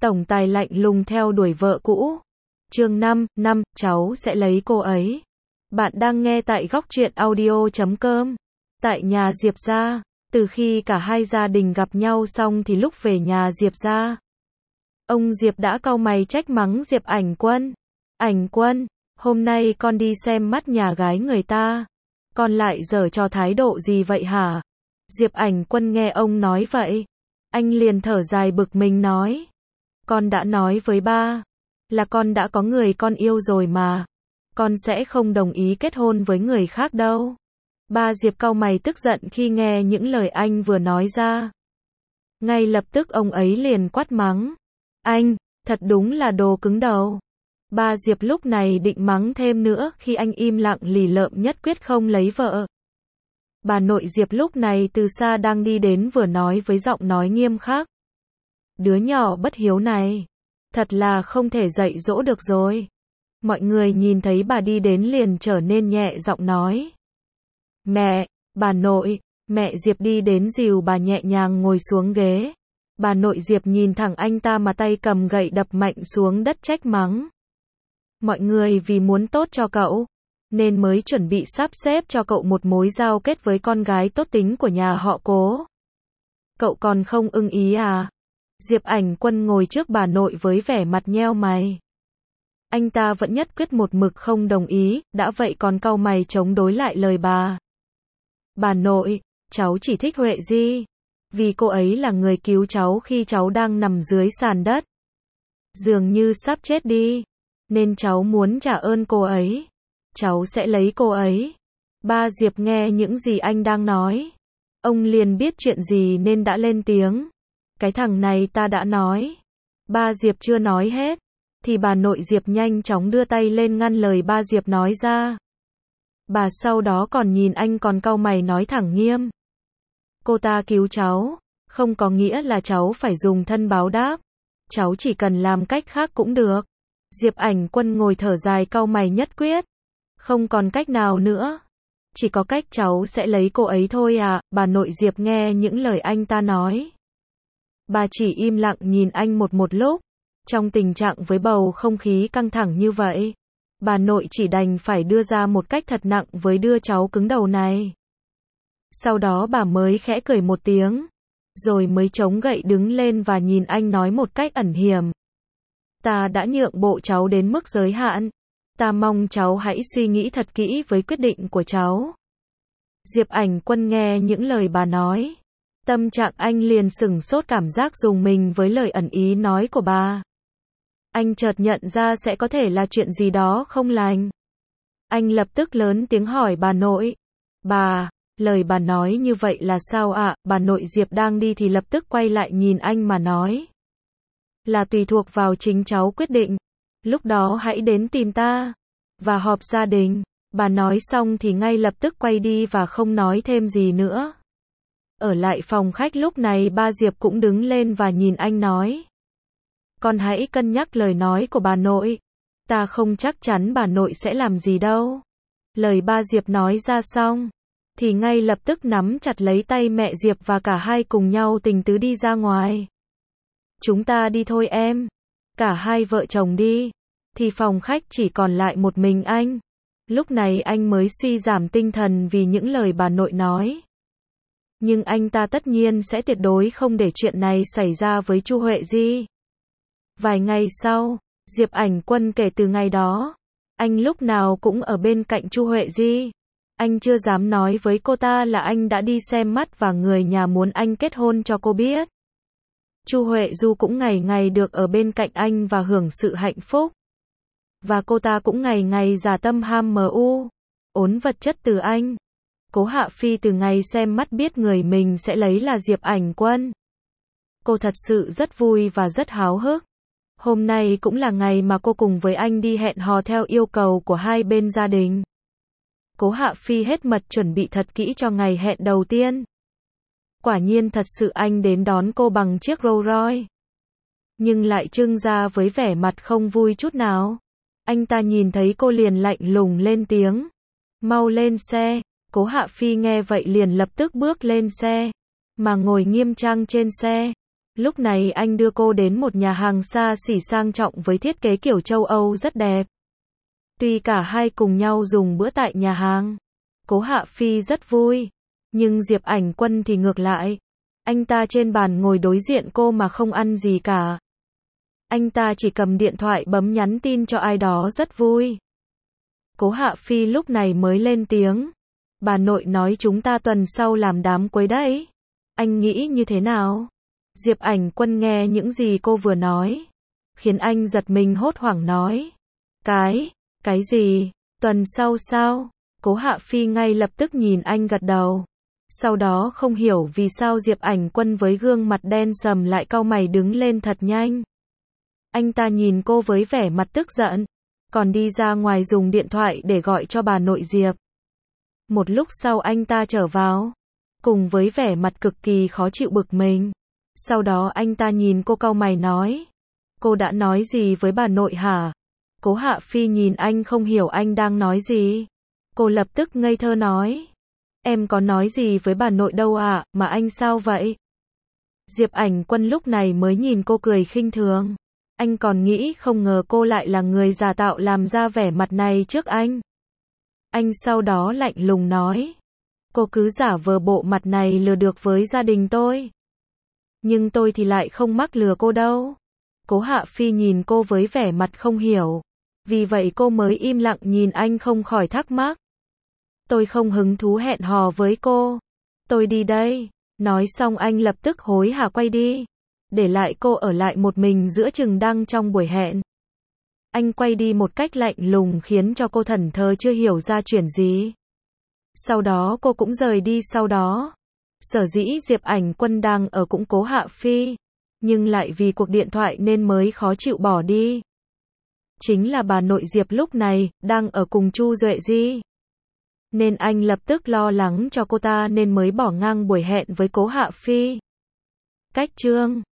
Tổng tài lạnh lùng theo đuổi vợ cũ. Chương 5, cháu sẽ lấy cô ấy. Bạn đang nghe tại Góc Truyện Audio.com. Tại nhà Diệp gia, từ khi cả hai gia đình gặp nhau xong thì lúc về nhà Diệp gia, ông Diệp đã cau mày trách mắng Diệp Ảnh Quân. Ảnh Quân, hôm nay con đi xem mắt nhà gái người ta, con lại giở trò thái độ gì vậy hả? Diệp Ảnh Quân nghe ông nói vậy, anh liền thở dài bực mình nói. Con đã nói với ba, là con đã có người con yêu rồi mà. Con sẽ không đồng ý kết hôn với người khác đâu. Ba Diệp cau mày tức giận khi nghe những lời anh vừa nói ra. Ngay lập tức ông ấy liền quát mắng. Anh, thật đúng là đồ cứng đầu. Ba Diệp lúc này định mắng thêm nữa khi anh im lặng lì lợm nhất quyết không lấy vợ. Bà nội Diệp lúc này từ xa đang đi đến vừa nói với giọng nói nghiêm khắc. Đứa nhỏ bất hiếu này, thật là không thể dạy dỗ được rồi. Mọi người nhìn thấy bà đi đến liền trở nên nhẹ giọng nói. Mẹ, bà nội, mẹ Diệp đi đến dìu bà nhẹ nhàng ngồi xuống ghế. Bà nội Diệp nhìn thẳng anh ta mà tay cầm gậy đập mạnh xuống đất trách mắng. Mọi người vì muốn tốt cho cậu, nên mới chuẩn bị sắp xếp cho cậu một mối giao kết với con gái tốt tính của nhà họ Cố. Cậu còn không ưng ý à? Diệp Ảnh Quân ngồi trước bà nội với vẻ mặt nheo mày. Anh ta vẫn nhất quyết một mực không đồng ý, đã vậy còn cau mày chống đối lại lời bà. Bà nội, cháu chỉ thích Huệ Di, vì cô ấy là người cứu cháu khi cháu đang nằm dưới sàn đất, dường như sắp chết đi, nên cháu muốn trả ơn cô ấy. Cháu sẽ lấy cô ấy. Ba Diệp nghe những gì anh đang nói, ông liền biết chuyện gì nên đã lên tiếng. Cái thằng này ta đã nói. Ba Diệp chưa nói hết, thì bà nội Diệp nhanh chóng đưa tay lên ngăn lời ba Diệp nói ra. Bà sau đó còn nhìn anh còn cau mày nói thẳng nghiêm. Cô ta cứu cháu, không có nghĩa là cháu phải dùng thân báo đáp. Cháu chỉ cần làm cách khác cũng được. Diệp Ảnh Quân ngồi thở dài cau mày nhất quyết. Không còn cách nào nữa. Chỉ có cách cháu sẽ lấy cô ấy thôi à. Bà nội Diệp nghe những lời anh ta nói, bà chỉ im lặng nhìn anh một lúc. Trong tình trạng với bầu không khí căng thẳng như vậy, bà nội chỉ đành phải đưa ra một cách thật nặng với đứa cháu cứng đầu này. Sau đó bà mới khẽ cười một tiếng, rồi mới chống gậy đứng lên và nhìn anh nói một cách ẩn hiểm. Ta đã nhượng bộ cháu đến mức giới hạn. Ta mong cháu hãy suy nghĩ thật kỹ với quyết định của cháu. Diệp Ảnh Quân nghe những lời bà nói, tâm trạng anh liền sửng sốt cảm giác rùng mình với lời ẩn ý nói của bà. Anh chợt nhận ra sẽ có thể là chuyện gì đó không lành. Anh lập tức lớn tiếng hỏi bà nội. Bà, lời bà nói như vậy là sao ạ? Bà nội Diệp đang đi thì lập tức quay lại nhìn anh mà nói. Là tùy thuộc vào chính cháu quyết định. Lúc đó hãy đến tìm ta và họp gia đình. Bà nói xong thì ngay lập tức quay đi và không nói thêm gì nữa. Ở lại phòng khách lúc này ba Diệp cũng đứng lên và nhìn anh nói. Con hãy cân nhắc lời nói của bà nội. Ta không chắc chắn bà nội sẽ làm gì đâu. Lời ba Diệp nói ra xong, thì ngay lập tức nắm chặt lấy tay mẹ Diệp và cả hai cùng nhau tình tứ đi ra ngoài. Chúng ta đi thôi em. Cả hai vợ chồng đi, thì phòng khách chỉ còn lại một mình anh. Lúc này anh mới suy giảm tinh thần vì những lời bà nội nói. Nhưng anh ta tất nhiên sẽ tuyệt đối không để chuyện này xảy ra với Chu Huệ Di. Vài ngày sau, Diệp Ảnh Quân kể từ ngày đó, anh lúc nào cũng ở bên cạnh Chu Huệ Di. Anh chưa dám nói với cô ta là anh đã đi xem mắt và người nhà muốn anh kết hôn cho cô biết. Chu Huệ Du cũng ngày ngày được ở bên cạnh anh và hưởng sự hạnh phúc. Và cô ta cũng ngày ngày giả tâm ham ốn vật chất từ anh. Cố Hạ Phi từ ngày xem mắt biết người mình sẽ lấy là Diệp Ảnh Quân. Cô thật sự rất vui và rất háo hức. Hôm nay cũng là ngày mà cô cùng với anh đi hẹn hò theo yêu cầu của hai bên gia đình. Cố Hạ Phi hết mật chuẩn bị thật kỹ cho ngày hẹn đầu tiên. Quả nhiên thật sự anh đến đón cô bằng chiếc Rolls Royce. Nhưng lại trưng ra với vẻ mặt không vui chút nào. Anh ta nhìn thấy cô liền lạnh lùng lên tiếng. Mau lên xe. Cố Hạ Phi nghe vậy liền lập tức bước lên xe, mà ngồi nghiêm trang trên xe. Lúc này anh đưa cô đến một nhà hàng xa xỉ sang trọng với thiết kế kiểu châu Âu rất đẹp. Tuy cả hai cùng nhau dùng bữa tại nhà hàng, Cố Hạ Phi rất vui, nhưng Diệp Ảnh Quân thì ngược lại. Anh ta trên bàn ngồi đối diện cô mà không ăn gì cả. Anh ta chỉ cầm điện thoại bấm nhắn tin cho ai đó rất vui. Cố Hạ Phi lúc này mới lên tiếng. Bà nội nói chúng ta tuần sau làm đám cưới đấy. Anh nghĩ như thế nào? Diệp Ảnh Quân nghe những gì cô vừa nói, khiến anh giật mình hốt hoảng nói. Cái gì? Tuần sau sao? Cố Hạ Phi ngay lập tức nhìn anh gật đầu. Sau đó không hiểu vì sao Diệp Ảnh Quân với gương mặt đen sầm lại cau mày đứng lên thật nhanh. Anh ta nhìn cô với vẻ mặt tức giận, còn đi ra ngoài dùng điện thoại để gọi cho bà nội Diệp. Một lúc sau anh ta trở vào, cùng với vẻ mặt cực kỳ khó chịu bực mình. Sau đó anh ta nhìn cô cau mày nói. Cô đã nói gì với bà nội hả? Cố Hạ Phi nhìn anh không hiểu anh đang nói gì. Cô lập tức ngây thơ nói. Em có nói gì với bà nội đâu ạ, mà anh sao vậy? Diệp Ảnh Quân lúc này mới nhìn cô cười khinh thường. Anh còn nghĩ không ngờ cô lại là người giả tạo làm ra vẻ mặt này trước anh. Anh sau đó lạnh lùng nói. Cô cứ giả vờ bộ mặt này lừa được với gia đình tôi. Nhưng tôi thì lại không mắc lừa cô đâu. Cố Hạ Phi nhìn cô với vẻ mặt không hiểu. Vì vậy cô mới im lặng nhìn anh không khỏi thắc mắc. Tôi không hứng thú hẹn hò với cô. Tôi đi đây. Nói xong anh lập tức hối hả quay đi. Để lại cô ở lại một mình giữa chừng đang trong buổi hẹn. Anh quay đi một cách lạnh lùng khiến cho cô thẫn thờ chưa hiểu ra chuyện gì. Sau đó cô cũng rời đi sau đó. Sở dĩ Diệp Ảnh Quân đang ở cũng Cố Hạ Phi, nhưng lại vì cuộc điện thoại nên mới khó chịu bỏ đi. Chính là bà nội Diệp lúc này, đang ở cùng Chu Duệ Di. Nên anh lập tức lo lắng cho cô ta nên mới bỏ ngang buổi hẹn với Cố Hạ Phi. Cách chương